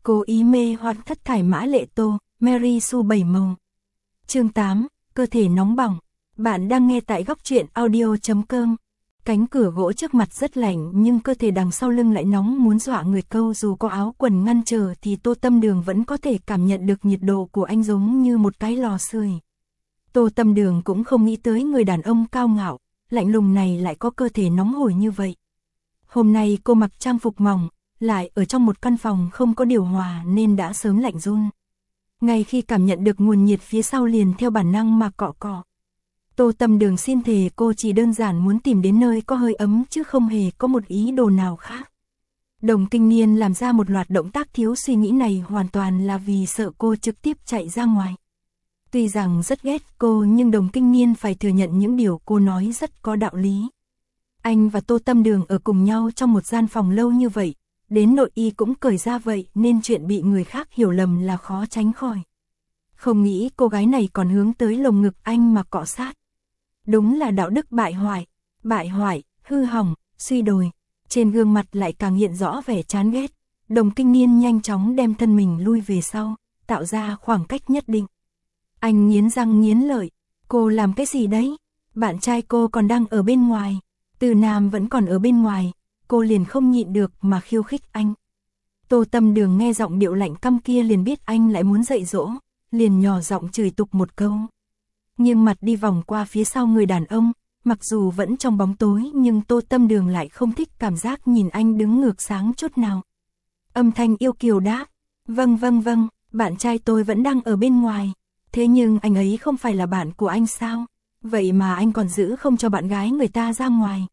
Cố ý mê hoặc thất thải mã lệ tô, Mary Sue bảy màu. Chương 8, cơ thể nóng bỏng. Bạn đang nghe tại góc truyện audio.com. Cánh cửa gỗ trước mặt rất lạnh nhưng cơ thể đằng sau lưng lại nóng muốn dọa người câu, dù có áo quần ngăn trở thì Tô Tâm Đường vẫn có thể cảm nhận được nhiệt độ của anh giống như một cái lò sưởi. Tô Tâm Đường cũng không nghĩ tới người đàn ông cao ngạo, lạnh lùng này lại có cơ thể nóng hổi như vậy. Hôm nay cô mặc trang phục mỏng, lại ở trong một căn phòng không có điều hòa nên đã sớm lạnh run. Ngay khi cảm nhận được nguồn nhiệt phía sau liền theo bản năng mà cọ cọ. Tô Tâm Đường xin thề cô chỉ đơn giản muốn tìm đến nơi có hơi ấm chứ không hề có một ý đồ nào khác. Đồng Kinh Niên làm ra một loạt động tác thiếu suy nghĩ này hoàn toàn là vì sợ cô trực tiếp chạy ra ngoài. Tuy rằng rất ghét cô nhưng Đồng Kinh Niên phải thừa nhận những điều cô nói rất có đạo lý. Anh và Tô Tâm Đường ở cùng nhau trong một gian phòng lâu như vậy, đến nội y cũng cởi ra vậy nên chuyện bị người khác hiểu lầm là khó tránh khỏi. Không nghĩ cô gái này còn hướng tới lồng ngực anh mà cọ sát. Đúng là đạo đức bại hoại, hư hỏng, suy đồi. Trên gương mặt lại càng hiện rõ vẻ chán ghét. Đồng Kinh Niên nhanh chóng đem thân mình lui về sau, tạo ra khoảng cách nhất định. Anh nghiến răng nghiến lợi, cô làm cái gì đấy? Bạn trai cô còn đang ở bên ngoài, Từ Nam vẫn còn ở bên ngoài, cô liền không nhịn được mà khiêu khích anh. Tô Tâm Đường nghe giọng điệu lạnh căm kia liền biết anh lại muốn dạy dỗ, liền nhỏ giọng chửi tục một câu. Nhưng mặt đi vòng qua phía sau người đàn ông, mặc dù vẫn trong bóng tối nhưng Tô Tâm Đường lại không thích cảm giác nhìn anh đứng ngược sáng chút nào. Âm thanh yêu kiều đáp, vâng, bạn trai tôi vẫn đang ở bên ngoài, thế nhưng anh ấy không phải là bạn của anh sao? Vậy mà anh còn giữ không cho bạn gái người ta ra ngoài.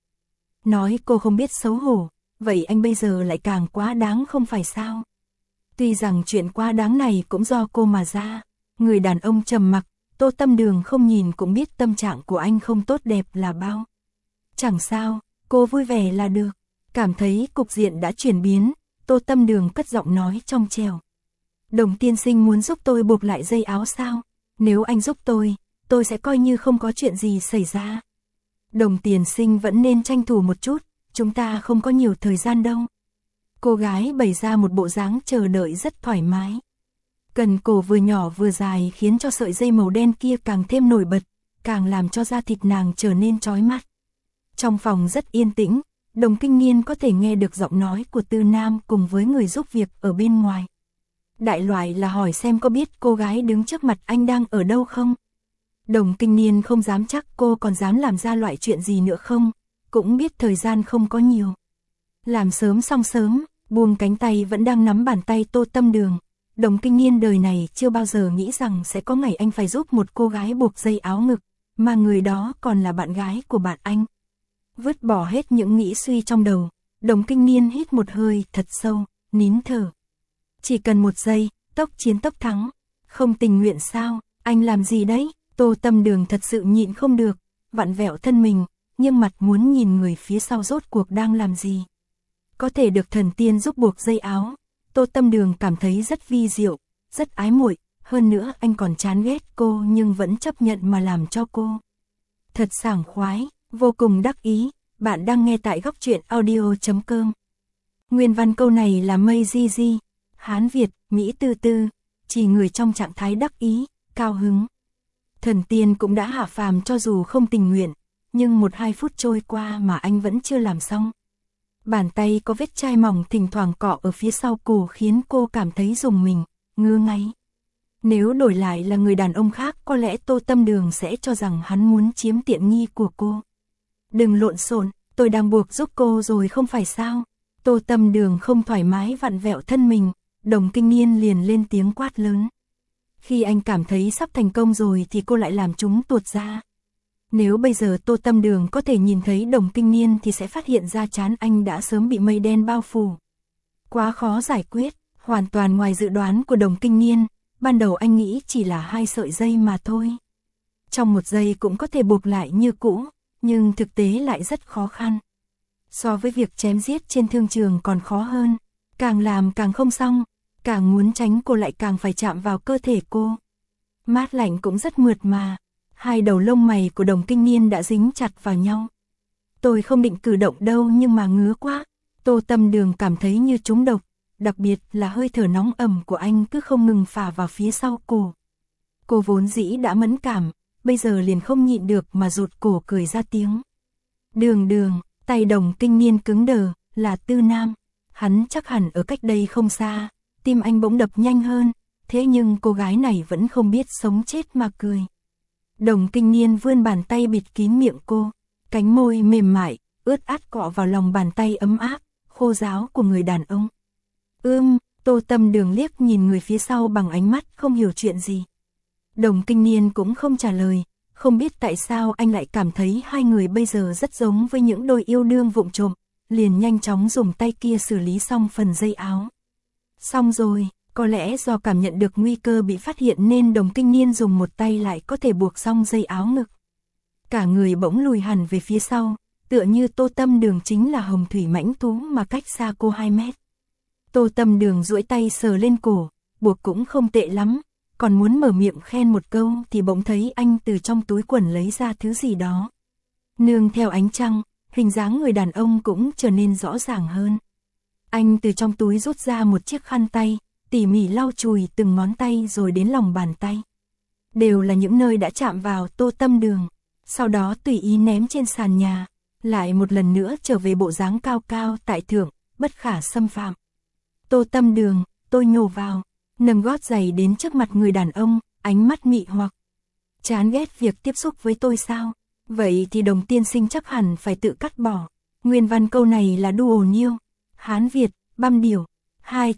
Nói cô không biết xấu hổ, vậy anh bây giờ lại càng quá đáng không phải sao? Tuy rằng chuyện quá đáng này cũng do cô mà ra. Người đàn ông trầm mặc, Tô Tâm Đường không nhìn cũng biết tâm trạng của anh không tốt đẹp là bao. Chẳng sao, cô vui vẻ là được. Cảm thấy cục diện đã chuyển biến, Tô Tâm Đường cất giọng nói trong trẻo. Đồng tiên sinh muốn giúp tôi buộc lại dây áo sao? Nếu anh giúp tôi sẽ coi như không có chuyện gì xảy ra. Đồng tiền sinh vẫn nên tranh thủ một chút, chúng ta không có nhiều thời gian đâu. Cô gái bày ra một bộ dáng chờ đợi rất thoải mái. Cần cổ vừa nhỏ vừa dài khiến cho sợi dây màu đen kia càng thêm nổi bật, càng làm cho da thịt nàng trở nên chói mắt. Trong phòng rất yên tĩnh, Đồng Kinh Niên có thể nghe được giọng nói của Tư Nam cùng với người giúp việc ở bên ngoài. Đại loại là hỏi xem có biết cô gái đứng trước mặt anh đang ở đâu không? Đồng Kinh Niên không dám chắc cô còn dám làm ra loại chuyện gì nữa không, cũng biết thời gian không có nhiều. Làm sớm xong sớm, buông cánh tay vẫn đang nắm bàn tay Tô Tâm Đường. Đồng Kinh Niên đời này chưa bao giờ nghĩ rằng sẽ có ngày anh phải giúp một cô gái buộc dây áo ngực, mà người đó còn là bạn gái của bạn anh. Vứt bỏ hết những nghĩ suy trong đầu, Đồng Kinh Niên hít một hơi thật sâu, nín thở. Chỉ cần một giây, tốc chiến tốc thắng. Không tình nguyện sao, anh làm gì đấy? Tô Tâm Đường thật sự nhịn không được, vặn vẹo thân mình, nhưng mặt muốn nhìn người phía sau rốt cuộc đang làm gì. Có thể được thần tiên giúp buộc dây áo, Tô Tâm Đường cảm thấy rất vi diệu, rất ái muội, hơn nữa anh còn chán ghét cô nhưng vẫn chấp nhận mà làm cho cô. Thật sảng khoái, vô cùng đắc ý, bạn đang nghe tại góc truyện audio.com. Nguyên văn câu này là mây di di, Hán Việt, Mỹ tư tư, chỉ người trong trạng thái đắc ý, cao hứng. Thần tiên cũng đã hạ phàm cho dù không tình nguyện, nhưng 1-2 phút trôi qua mà anh vẫn chưa làm xong. Bàn tay có vết chai mỏng thỉnh thoảng cọ ở phía sau cổ khiến cô cảm thấy rùng mình, ngứa ngáy. Nếu đổi lại là người đàn ông khác có lẽ Tô Tâm Đường sẽ cho rằng hắn muốn chiếm tiện nghi của cô. Đừng lộn xộn, tôi đang buộc giúp cô rồi không phải sao? Tô Tâm Đường không thoải mái vặn vẹo thân mình, Đồng Kinh Niên liền lên tiếng quát lớn. Khi anh cảm thấy sắp thành công rồi thì cô lại làm chúng tuột ra. Nếu bây giờ Tô Tâm Đường có thể nhìn thấy Đồng Kinh Niên thì sẽ phát hiện ra trán anh đã sớm bị mây đen bao phủ. Quá khó giải quyết, hoàn toàn ngoài dự đoán của Đồng Kinh Niên, ban đầu anh nghĩ chỉ là 2 sợi dây mà thôi. Trong 1 giây cũng có thể buộc lại như cũ, nhưng thực tế lại rất khó khăn. So với việc chém giết trên thương trường còn khó hơn, càng làm càng không xong, càng muốn tránh cô lại càng phải chạm vào cơ thể cô. Mát lạnh cũng rất mượt mà. 2 đầu lông mày của Đồng Kinh Niên đã dính chặt vào nhau. Tôi không định cử động đâu nhưng mà ngứa quá. Tô Tâm Đường cảm thấy như trúng độc, đặc biệt là hơi thở nóng ẩm của anh cứ không ngừng phả vào phía sau cổ. Cô vốn dĩ đã mẫn cảm, bây giờ liền không nhịn được mà rụt cổ cười ra tiếng. Đường, tay Đồng Kinh Niên cứng đờ, là Tư Nam. Hắn chắc hẳn ở cách đây không xa, tim anh bỗng đập nhanh hơn, thế nhưng cô gái này vẫn không biết sống chết mà cười. Đồng Kinh Niên vươn bàn tay bịt kín miệng cô, cánh môi mềm mại, ướt át cọ vào lòng bàn tay ấm áp, khô ráo của người đàn ông. Tô Tâm Đường liếc nhìn người phía sau bằng ánh mắt không hiểu chuyện gì. Đồng Kinh Niên cũng không trả lời, không biết tại sao anh lại cảm thấy hai người bây giờ rất giống với những đôi yêu đương vụng trộm, liền nhanh chóng dùng tay kia xử lý xong phần dây áo. Xong rồi, có lẽ do cảm nhận được nguy cơ bị phát hiện nên Đồng Kinh Niên dùng một tay lại có thể buộc xong dây áo ngực. Cả người bỗng lùi hẳn về phía sau, tựa như Tô Tâm Đường chính là hồng thủy mãnh thú mà cách xa cô 2 mét. Tô Tâm Đường duỗi tay sờ lên cổ, buộc cũng không tệ lắm, còn muốn mở miệng khen một câu thì bỗng thấy anh từ trong túi quần lấy ra thứ gì đó. Nương theo ánh trăng, hình dáng người đàn ông cũng trở nên rõ ràng hơn. Anh từ trong túi rút ra một chiếc khăn tay, tỉ mỉ lau chùi từng ngón tay rồi đến lòng bàn tay. Đều là những nơi đã chạm vào Tô Tâm Đường, sau đó tùy ý ném trên sàn nhà, lại một lần nữa trở về bộ dáng cao cao tại thượng, bất khả xâm phạm. Tô Tâm Đường, tôi nhổ vào, nâng gót giày đến trước mặt người đàn ông, ánh mắt mị hoặc. Chán ghét việc tiếp xúc với tôi sao? Vậy thì Đồng tiên sinh chắc hẳn phải tự cắt bỏ. Nguyên văn câu này là đu ồ nhiêu, Hán Việt, băm điểu, 2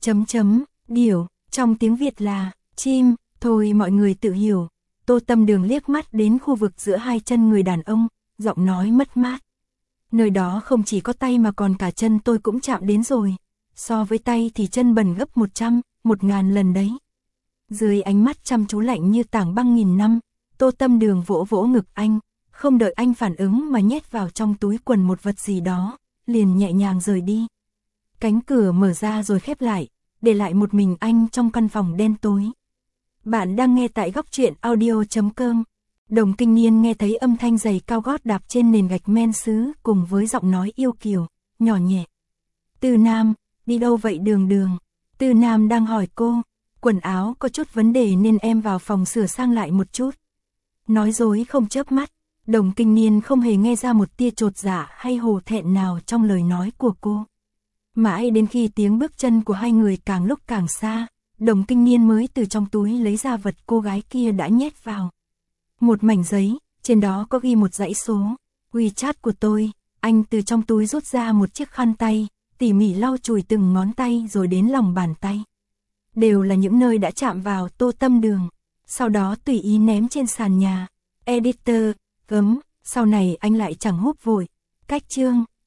điểu, trong tiếng Việt là chim, thôi mọi người tự hiểu. Tô Tâm Đường liếc mắt đến khu vực giữa hai chân người đàn ông, giọng nói mất mát. Nơi đó không chỉ có tay mà còn cả chân tôi cũng chạm đến rồi. So với tay thì chân bẩn gấp 100, 1000 lần đấy. Dưới ánh mắt chăm chú lạnh như tảng băng nghìn năm, Tô Tâm Đường vỗ vỗ ngực anh, không đợi anh phản ứng mà nhét vào trong túi quần một vật gì đó, liền nhẹ nhàng rời đi. Cánh cửa mở ra rồi khép lại, để lại một mình anh trong căn phòng đen tối. Bạn đang nghe tại góc truyện audio.com. Đồng Kinh Niên nghe thấy âm thanh giày cao gót đạp trên nền gạch men sứ cùng với giọng nói yêu kiều, nhỏ nhẹ. Tư Nam, đi đâu vậy Đường? Tư Nam đang hỏi cô, quần áo có chút vấn đề nên em vào phòng sửa sang lại một chút. Nói dối không chớp mắt, Đồng Kinh Niên không hề nghe ra một tia chột dạ hay hổ thẹn nào trong lời nói của cô. Mãi đến khi tiếng bước chân của hai người càng lúc càng xa, Đồng Kinh Niên mới từ trong túi lấy ra vật cô gái kia đã nhét vào. Một mảnh giấy, trên đó có ghi một dãy số, WeChat của tôi. Anh từ trong túi rút ra một chiếc khăn tay, tỉ mỉ lau chùi từng ngón tay rồi đến lòng bàn tay. Đều là những nơi đã chạm vào Tô Tâm Đường, sau đó tùy ý ném trên sàn nhà. Editor, sau này anh lại chẳng húp vội. Cách chương